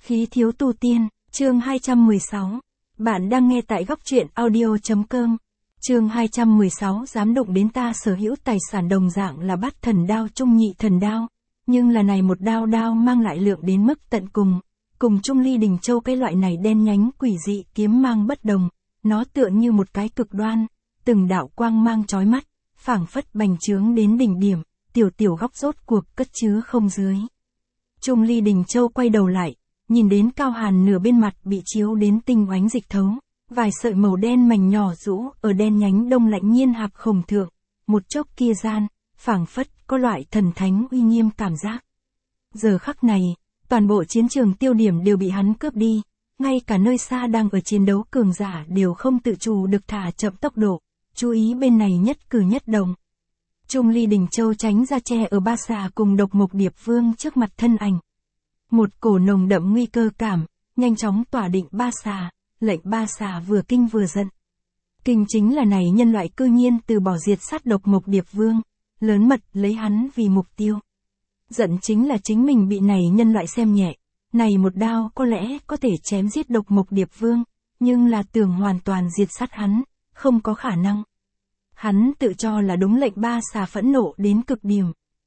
Khí thiếu tu tiên, chương 216. Bạn đang nghe tại góc truyện audio.com. Chương 216 dám động đến ta sở hữu tài sản đồng dạng là bát thần đao trung nhị thần đao. Nhưng là này một đao mang lại lượng đến mức tận cùng. Cùng Trung Ly Đình Châu cái loại này đen nhánh quỷ dị kiếm mang bất đồng. Nó tựa như một cái cực đoan, từng đạo quang mang chói mắt, phảng phất bành trướng đến đỉnh điểm, tiểu góc rốt cuộc cất chứa không dưới. Trung Ly Đình Châu quay đầu lại, nhìn đến Cao Hàn nửa bên mặt bị chiếu đến tinh oánh dịch thấu, vài sợi màu đen mảnh nhỏ rũ ở đen nhánh đông lạnh nhiên hạp khổng thượng, một chốc kia gian, phảng phất có loại thần thánh uy nghiêm cảm giác. Giờ khắc này, toàn bộ chiến trường tiêu điểm đều bị hắn cướp đi, ngay cả nơi xa đang ở chiến đấu cường giả đều không tự chủ được thả chậm tốc độ, chú ý bên này nhất cử nhất động. Trung Ly Đình Châu tránh ra che ở ba xà cùng Độc Mộc Điệp Vương trước mặt thân ảnh. Một cổ nồng đậm nguy cơ cảm, nhanh chóng tỏa định ba xà, lệnh ba xà vừa kinh vừa giận. Kinh chính là này nhân loại cư nhiên từ bỏ diệt sát Độc Mộc Điệp Vương, lớn mật lấy hắn vì mục tiêu. Giận chính là chính mình bị này nhân loại xem nhẹ, này một đao có lẽ có thể chém giết Độc Mộc Điệp Vương, nhưng là tưởng hoàn toàn diệt sát hắn, không có khả năng. Hắn tự cho là đúng, lệnh ba xà phẫn nộ đến cực điểm.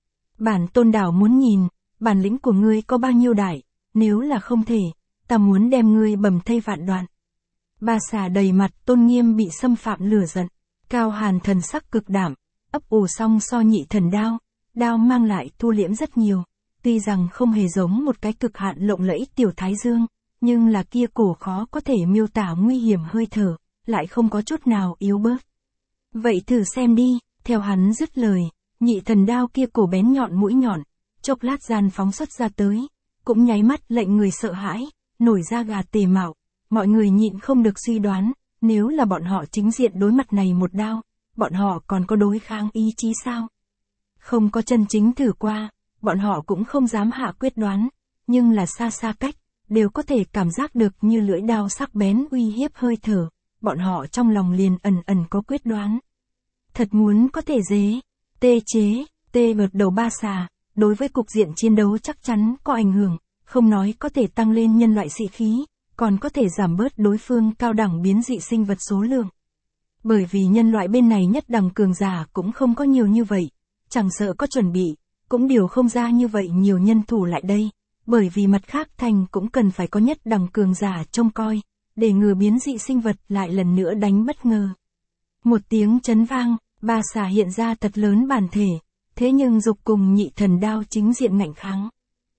Bản tôn đảo muốn nhìn, bản lĩnh của ngươi có bao nhiêu đại, nếu là không thể, ta muốn đem ngươi bầm thây vạn đoạn. Ba xà đầy mặt tôn nghiêm bị xâm phạm lửa giận, Cao Hàn thần sắc cực đảm, ấp ủ xong so nhị thần đao mang lại thu liễm rất nhiều, tuy rằng không hề giống một cái cực hạn lộng lẫy tiểu thái dương, nhưng là kia cổ khó có thể miêu tả nguy hiểm hơi thở, lại không có chút nào yếu bớt. Vậy thử xem đi, theo hắn dứt lời, nhị thần đao kia cổ bén nhọn mũi nhọn, chốc lát gian phóng xuất ra tới, cũng nháy mắt lệnh người sợ hãi, nổi da gà tề mạo, mọi người nhịn không được suy đoán, nếu là bọn họ chính diện đối mặt này một đao, bọn họ còn có đối kháng ý chí sao? Không có chân chính thử qua, bọn họ cũng không dám hạ quyết đoán, nhưng là xa cách, đều có thể cảm giác được như lưỡi đao sắc bén uy hiếp hơi thở, bọn họ trong lòng liền ẩn có quyết đoán. Thật muốn có thể tê vượt đầu ba xà, đối với cục diện chiến đấu chắc chắn có ảnh hưởng, không nói có thể tăng lên nhân loại sĩ khí, còn có thể giảm bớt đối phương cao đẳng biến dị sinh vật số lượng. Bởi vì nhân loại bên này nhất đẳng cường giả cũng không có nhiều như vậy, chẳng sợ có chuẩn bị, cũng điều không ra như vậy nhiều nhân thủ lại đây, bởi vì mặt khác thành cũng cần phải có nhất đẳng cường giả trông coi, để ngừa biến dị sinh vật lại lần nữa đánh bất ngờ. Một tiếng chấn vang, ba xà hiện ra thật lớn bản thể, thế nhưng dục cùng nhị thần đao chính diện ngạnh kháng.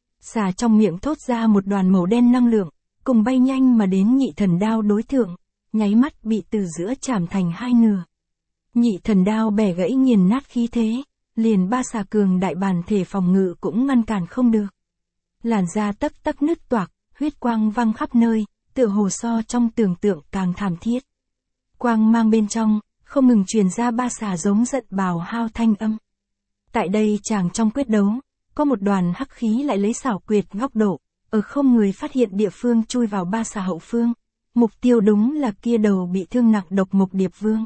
Xà trong miệng thốt ra một đoàn màu đen năng lượng, cùng bay nhanh mà đến nhị thần đao đối thượng, nháy mắt bị từ giữa chạm thành hai nửa. Nhị thần đao bẻ gãy nghiền nát khí thế, liền ba xà cường đại bản thể phòng ngự cũng ngăn cản không được. Làn da tấc nứt toạc, huyết quang văng khắp nơi, tựa hồ so trong tưởng tượng càng thảm thiết. Quang mang bên trong, không ngừng truyền ra ba xà giống giận bào hao thanh âm. Tại đây chàng trong quyết đấu, có một đoàn hắc khí lại lấy xảo quyệt góc độ, ở không người phát hiện địa phương chui vào ba xà hậu phương. Mục tiêu đúng là kia đầu bị thương nặng Độc Mộc Điệp Vương.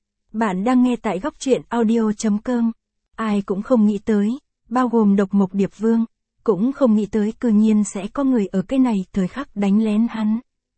Bạn đang nghe tại góc truyện audio.com. Ai cũng không nghĩ tới, bao gồm Độc Mộc Điệp Vương, cũng không nghĩ tới cư nhiên sẽ có người ở cái này thời khắc đánh lén hắn.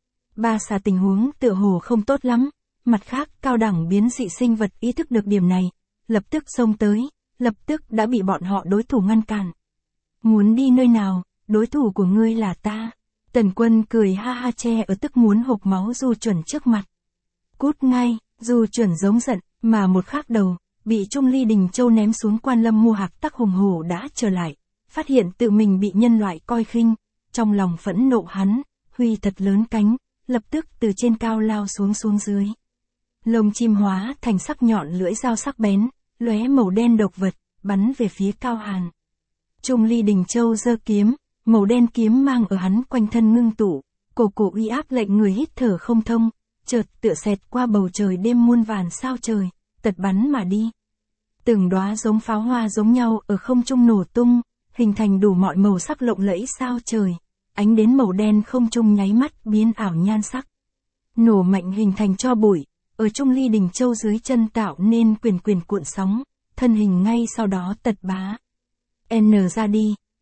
Ba xà tình huống tựa hồ không tốt lắm, mặt khác cao đẳng biến dị sinh vật ý thức được điểm này, lập tức xông tới, lập tức đã bị bọn họ đối thủ ngăn cản. Muốn đi nơi nào, đối thủ của ngươi là ta. Tần Quân cười ha ha che ở tức muốn hộc máu Du Chuẩn trước mặt. Cút ngay, Du Chuẩn giống giận, mà một khác đầu, bị Trung Ly Đình Châu ném xuống Quan Lâm Mua Hạc Tắc hùng hổ đã trở lại, phát hiện tự mình bị nhân loại coi khinh, trong lòng phẫn nộ hắn, huy thật lớn cánh, lập tức từ trên cao lao xuống dưới. Lông chim hóa thành sắc nhọn lưỡi dao sắc bén, lóe màu đen độc vật, bắn về phía Cao Hàn. Trung Ly Đình Châu giơ kiếm, màu đen kiếm mang ở hắn quanh thân ngưng tụ, cổ uy áp lệnh người hít thở không thông, chợt tựa xẹt qua bầu trời đêm muôn vàn sao trời, tật bắn mà đi. Từng đóa giống pháo hoa giống nhau ở không trung nổ tung, hình thành đủ mọi màu sắc lộng lẫy sao trời, ánh đến màu đen không trung nháy mắt biến ảo nhan sắc. Nổ mạnh hình thành tro bụi, ở Trung Ly Đình Châu dưới chân tạo nên quyền cuộn sóng, thân hình ngay sau đó tật bá. Ra đi,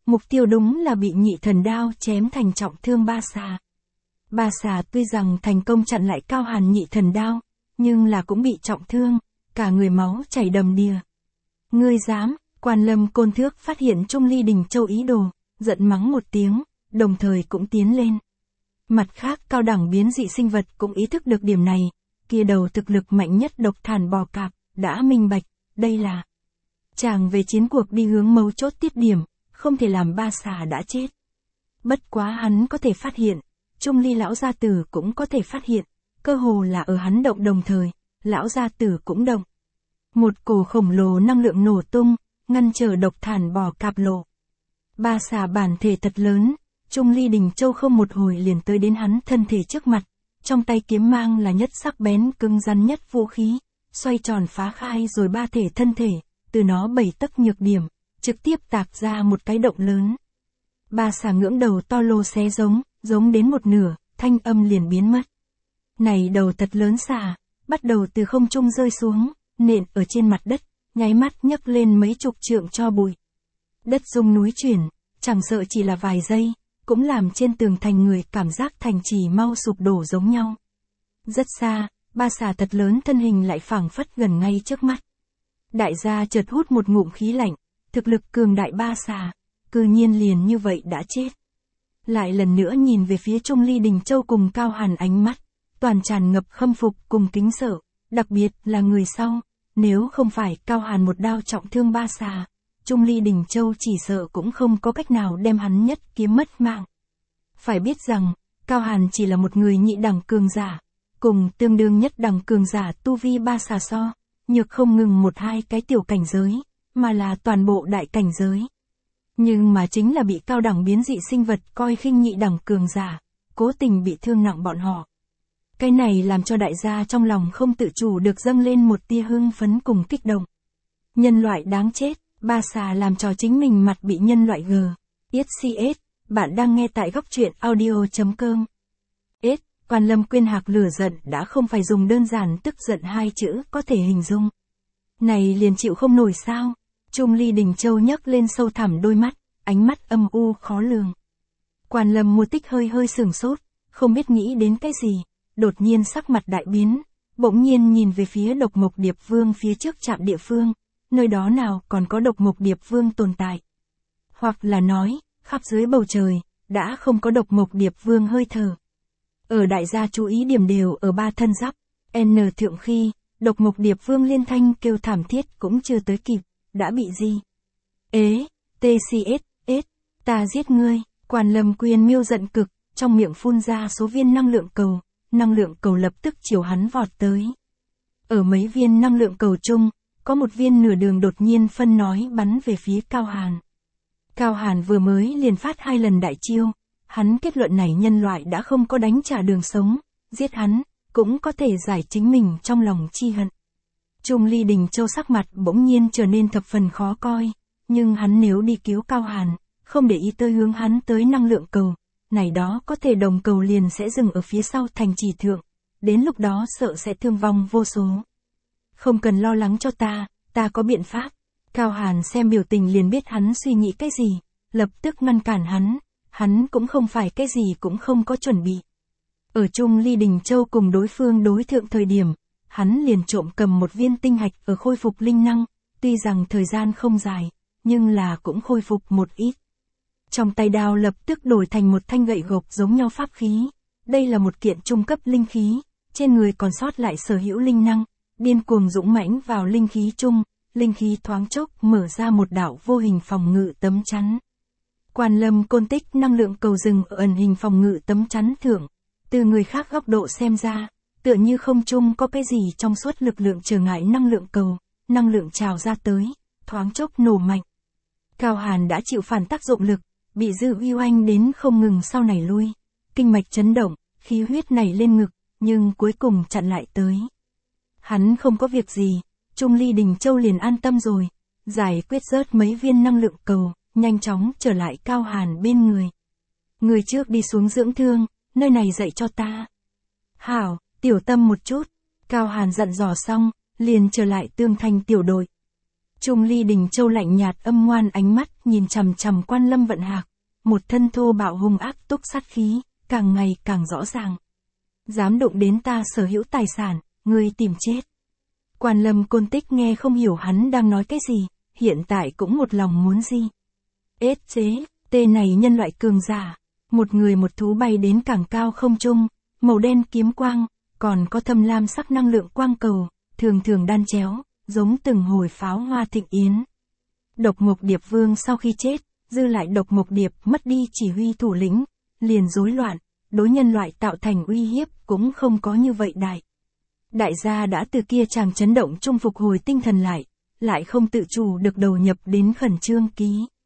mục tiêu đúng là bị nhị thần đao chém thành trọng thương Ba Xà. Ba Xà tuy rằng thành công chặn lại Cao Hàn nhị thần đao, nhưng là cũng bị trọng thương, cả người máu chảy đầm đìa. Ngươi dám, Quan Lâm Côn Thước phát hiện Trung Ly Đình Châu ý đồ, giận mắng một tiếng, đồng thời cũng tiến lên. Mặt khác cao đẳng biến dị sinh vật cũng ý thức được điểm này, kia đầu thực lực mạnh nhất độc thản bò cạp, đã minh bạch, đây là chàng về chiến cuộc đi hướng mấu chốt tiết điểm, không thể làm Ba Xà đã chết. Bất quá hắn có thể phát hiện, Trung Ly lão gia tử cũng có thể phát hiện, cơ hồ là ở hắn động đồng thời, lão gia tử cũng động. Một cổ khổng lồ năng lượng nổ tung, ngăn trở độc thản bò cạp lộ. Ba Xà bản thể thật lớn, Trung Ly Đình Châu không một hồi liền tới đến hắn thân thể trước mặt, trong tay kiếm mang là nhất sắc bén cứng rắn nhất vũ khí, xoay tròn phá khai rồi ba thể thân thể, từ nó 7 tấc nhược điểm, trực tiếp tạc ra một cái động lớn. Ba Xà ngưỡng đầu to lô xé giống đến một nửa, thanh âm liền biến mất. Này đầu thật lớn xà, bắt đầu từ không trung rơi xuống, nện ở trên mặt đất, nháy mắt nhấc lên mấy chục trượng cho bụi. Đất rung núi chuyển, chẳng sợ chỉ là vài giây, cũng làm trên tường thành người cảm giác thành trì mau sụp đổ giống nhau. Rất xa, Ba Xà thật lớn thân hình lại phảng phất gần ngay trước mắt. Đại gia chợt hút một ngụm khí lạnh, thực lực cường đại Ba Xà, cư nhiên liền như vậy đã chết. Lại lần nữa nhìn về phía Trung Ly Đình Châu cùng Cao Hàn, ánh mắt toàn tràn ngập khâm phục cùng kính sợ, đặc biệt là người sau, nếu không phải Cao Hàn một đao trọng thương Ba Xà, Trung Ly Đình Châu chỉ sợ cũng không có cách nào đem hắn nhất kiếm mất mạng. Phải biết rằng, Cao Hàn chỉ là một người nhị đẳng cường giả, cùng tương đương nhất đẳng cường giả tu vi Ba Xà so, nhược không ngừng một hai cái tiểu cảnh giới, mà là toàn bộ đại cảnh giới. Nhưng mà chính là bị cao đẳng biến dị sinh vật coi khinh nhị đẳng cường giả, cố tình bị thương nặng bọn họ. Cái này làm cho đại gia trong lòng không tự chủ được dâng lên một tia hưng phấn cùng kích động. Nhân loại đáng chết, Ba Xà làm cho chính mình mặt bị nhân loại gờ. XCS, bạn đang nghe tại góc truyện audio.com. Quan Lâm Quyên Hạc lửa giận đã không phải dùng đơn giản tức giận hai chữ có thể hình dung. Này liền chịu không nổi sao? Trung Ly Đình Châu nhấc lên sâu thẳm đôi mắt, ánh mắt âm u khó lường. Quan Lâm Mua Tích hơi sửng sốt, không biết nghĩ đến cái gì, đột nhiên sắc mặt đại biến, bỗng nhiên nhìn về phía Độc Mộc Điệp Vương phía trước trạm địa phương, nơi đó nào còn có Độc Mộc Điệp Vương tồn tại. Hoặc là nói, khắp dưới bầu trời, đã không có Độc Mộc Điệp Vương hơi thở. Ở đại gia chú ý điểm đều ở ba thân giáp, N thượng khi, Độc Mộc Điệp Vương liên thanh kêu thảm thiết cũng chưa tới kịp, đã bị gì? TCS, ta giết ngươi, Quan Lâm Quyên Miêu giận cực, trong miệng phun ra số viên năng lượng cầu lập tức chiều hắn vọt tới. Ở mấy viên năng lượng cầu chung, có một viên nửa đường đột nhiên phân nói bắn về phía Cao Hàn. Cao Hàn vừa mới liền phát 2 lần đại chiêu, hắn kết luận này nhân loại đã không có đánh trả đường sống, giết hắn, cũng có thể giải chính mình trong lòng chi hận. Trung Ly Đình Châu sắc mặt bỗng nhiên trở nên thập phần khó coi, nhưng hắn nếu đi cứu Cao Hàn, không để ý tới hướng hắn tới năng lượng cầu, này đó có thể đồng cầu liền sẽ dừng ở phía sau thành trì thượng, đến lúc đó sợ sẽ thương vong vô số. Không cần lo lắng cho ta có biện pháp. Cao Hàn xem biểu tình liền biết hắn suy nghĩ cái gì, lập tức ngăn cản hắn cũng không phải cái gì cũng không có chuẩn bị. Ở Trung Ly Đình Châu cùng đối phương đối thượng thời điểm, hắn liền trộm cầm một viên tinh hạch ở khôi phục linh năng, tuy rằng thời gian không dài, nhưng là cũng khôi phục một ít. Trong tay đao lập tức đổi thành một thanh gậy gộc giống nhau pháp khí, đây là một kiện trung cấp linh khí, trên người còn sót lại sở hữu linh năng, điên cuồng dũng mãnh vào linh khí chung, linh khí thoáng chốc mở ra một đạo vô hình phòng ngự tấm chắn. Quan Lâm Côn Tích năng lượng cầu rừng ở ẩn hình phòng ngự tấm chắn thượng, từ người khác góc độ xem ra, tựa như không chung có cái gì trong suốt lực lượng trở ngại năng lượng cầu, năng lượng trào ra tới, thoáng chốc nổ mạnh. Cao Hàn đã chịu phản tác dụng lực, bị dư uy oanh đến không ngừng sau này lui, kinh mạch chấn động, khí huyết nảy lên ngực, nhưng cuối cùng chặn lại tới. Hắn không có việc gì, Trung Ly Đình Châu liền an tâm rồi, giải quyết rớt mấy viên năng lượng cầu, nhanh chóng trở lại Cao Hàn bên người. Người trước đi xuống dưỡng thương, nơi này dạy cho ta. Hảo, tiểu tâm một chút. Cao Hàn dặn dò xong, liền trở lại Tương Thanh tiểu đội. Trung Ly Đình Châu lạnh nhạt âm ngoan ánh mắt nhìn chằm chằm Quan Lâm Vận Hạc, một thân thô bạo hung ác túc sát khí, càng ngày càng rõ ràng. Dám đụng đến ta sở hữu tài sản, ngươi tìm chết. Quan Lâm Côn Tích nghe không hiểu hắn đang nói cái gì, hiện tại cũng một lòng muốn gì. Ết chế, tên này nhân loại cường giả, một người một thú bay đến càng cao không trung, màu đen kiếm quang, còn có thâm lam sắc năng lượng quang cầu, thường thường đan chéo, giống từng hồi pháo hoa thịnh yến. Độc Mộc Điệp Vương sau khi chết, dư lại Độc Mộc Điệp mất đi chỉ huy thủ lĩnh, liền rối loạn, đối nhân loại tạo thành uy hiếp cũng không có như vậy đại. Đại gia đã từ kia chàng chấn động trung phục hồi tinh thần lại không tự chủ được đầu nhập đến khẩn trương ký.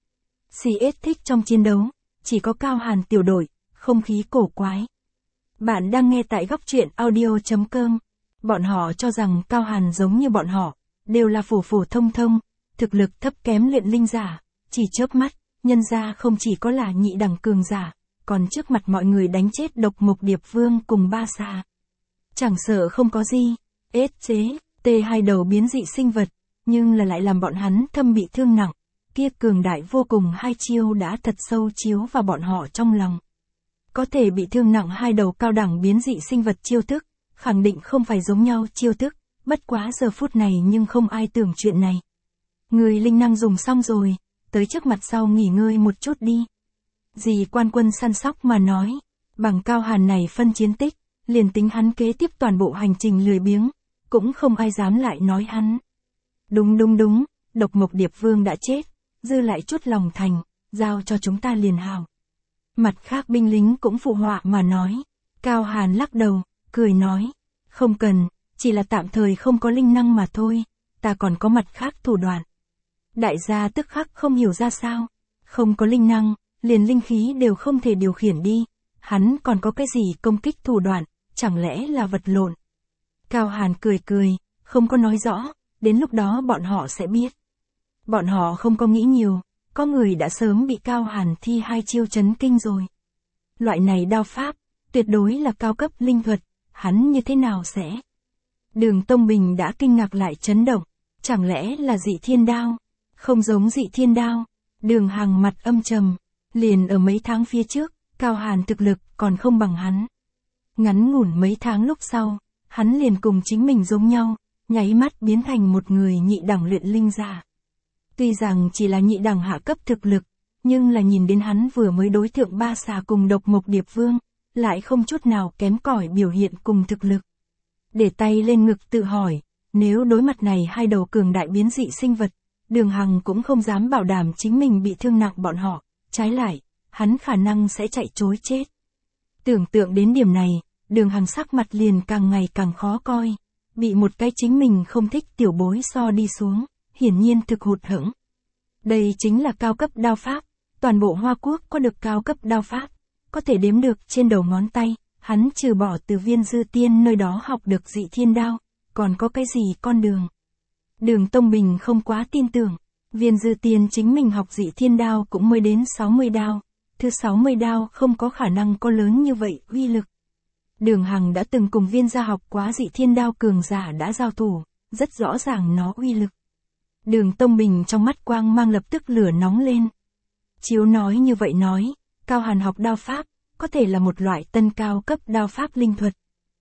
CS thích trong chiến đấu, chỉ có Cao Hàn tiểu đội, không khí cổ quái. Bạn đang nghe tại góc truyện audio.com. Bọn họ cho rằng Cao Hàn giống như bọn họ, đều là phổ phổ thông thông, thực lực thấp kém luyện linh giả, chỉ chớp mắt, nhân ra không chỉ có là nhị đẳng cường giả, còn trước mặt mọi người đánh chết Độc Mộc Điệp Vương cùng ba xà. Chẳng sợ không có gì, ết chế, T2 đầu biến dị sinh vật, nhưng là lại làm bọn hắn thâm bị thương nặng, kia cường đại vô cùng hai chiêu đã thật sâu chiếu vào bọn họ trong lòng. Có thể bị thương nặng hai đầu cao đẳng biến dị sinh vật chiêu thức, khẳng định không phải giống nhau chiêu thức, bất quá giờ phút này nhưng không ai tưởng chuyện này. Người linh năng dùng xong rồi, tới trước mặt sau nghỉ ngơi một chút đi. Dì Quan Quân săn sóc mà nói, bằng Cao Hàn này phân chiến tích, liền tính hắn kế tiếp toàn bộ hành trình lười biếng, cũng không ai dám lại nói hắn. Đúng, Độc Mộc Điệp Vương đã chết, dư lại chút lòng thành, giao cho chúng ta liền hào. Mặt khác binh lính cũng phụ họa mà nói. Cao Hàn lắc đầu, cười nói, không cần, chỉ là tạm thời không có linh năng mà thôi, ta còn có mặt khác thủ đoạn. Đại gia tức khắc không hiểu ra sao, không có linh năng, liền linh khí đều không thể điều khiển đi, hắn còn có cái gì công kích thủ đoạn, chẳng lẽ là vật lộn. Cao Hàn cười, không có nói rõ, đến lúc đó bọn họ sẽ biết. Bọn họ không có nghĩ nhiều, có người đã sớm bị Cao Hàn thi hai chiêu chấn kinh rồi. Loại này đao pháp, tuyệt đối là cao cấp linh thuật, hắn như thế nào sẽ? Đường Tông Bình đã kinh ngạc lại chấn động, chẳng lẽ là dị thiên đao? Không giống dị thiên đao. Đường Hằng mặt âm trầm, liền ở mấy tháng phía trước, Cao Hàn thực lực còn không bằng hắn. Ngắn ngủn mấy tháng lúc sau, hắn liền cùng chính mình giống nhau, nháy mắt biến thành một người nhị đẳng luyện linh giả. Tuy rằng chỉ là nhị đẳng hạ cấp thực lực, nhưng là nhìn đến hắn vừa mới đối thượng ba xà cùng Độc Mộc Điệp Vương, lại không chút nào kém cỏi biểu hiện cùng thực lực. Để tay lên ngực tự hỏi, nếu đối mặt này hai đầu cường đại biến dị sinh vật, Đường Hằng cũng không dám bảo đảm chính mình bị thương nặng bọn họ, trái lại, hắn khả năng sẽ chạy trối chết. Tưởng tượng đến điểm này, Đường Hằng sắc mặt liền càng ngày càng khó coi, bị một cái chính mình không thích tiểu bối so đi xuống, hiển nhiên thực hụt hẫng. Đây chính là cao cấp đao pháp, toàn bộ Hoa Quốc có được cao cấp đao pháp, có thể đếm được trên đầu ngón tay, hắn trừ bỏ từ Viên Dư Tiên nơi đó học được dị thiên đao, còn có cái gì con đường. Đường Tông Bình không quá tin tưởng, Viên Dư Tiên chính mình học dị thiên đao cũng mới đến 60 đao, thứ 60 đao không có khả năng có lớn như vậy uy lực. Đường Hằng đã từng cùng Viên gia học quá dị thiên đao cường giả đã giao thủ, rất rõ ràng nó uy lực. Đường Tông Bình trong mắt quang mang lập tức lửa nóng lên. Chiếu nói như vậy nói, Cao Hàn học đao pháp, có thể là một loại tân cao cấp đao pháp linh thuật.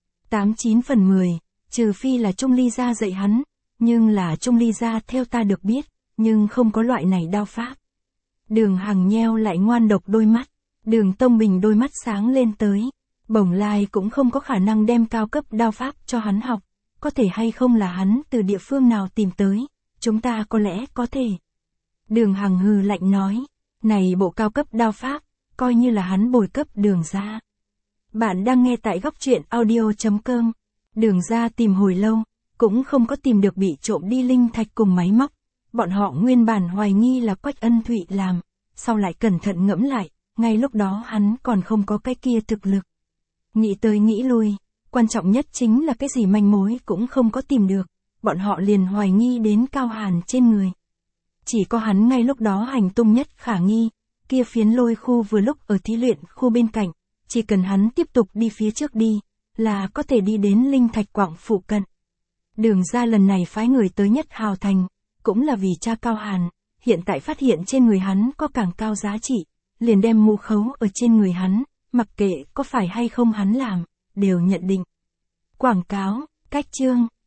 89 phần 10, trừ phi là Trung Ly gia dạy hắn, nhưng là Trung Ly gia theo ta được biết, nhưng không có loại này đao pháp. Đường Hằng nheo lại ngoan độc đôi mắt, Đường Tông Bình đôi mắt sáng lên tới, Bổng Lai cũng không có khả năng đem cao cấp đao pháp cho hắn học, có thể hay không là hắn từ địa phương nào tìm tới, chúng ta có lẽ có thể. Đường Hằng hừ lạnh nói, này bộ cao cấp đao pháp, coi như là hắn bồi cấp Đường gia. Bạn đang nghe tại góc truyện audio.com. Đường gia tìm hồi lâu, cũng không có tìm được bị trộm đi linh thạch cùng máy móc. Bọn họ nguyên bản hoài nghi là Quách Ân Thụy làm, sau lại cẩn thận ngẫm lại, ngay lúc đó hắn còn không có cái kia thực lực. Nghĩ tới nghĩ lui, quan trọng nhất chính là cái gì manh mối cũng không có tìm được, bọn họ liền hoài nghi đến Cao Hàn trên người. Chỉ có hắn ngay lúc đó hành tung nhất khả nghi, kia phiến lôi khu vừa lúc ở thí luyện khu bên cạnh, chỉ cần hắn tiếp tục đi phía trước đi, là có thể đi đến linh thạch quảng phụ cận. Đường gia lần này phái người tới Nhất Hào Thành, cũng là vì cha Cao Hàn, hiện tại phát hiện trên người hắn có càng cao giá trị, liền đem mũ khấu ở trên người hắn, mặc kệ có phải hay không hắn làm, đều nhận định. Quảng cáo, cách chương.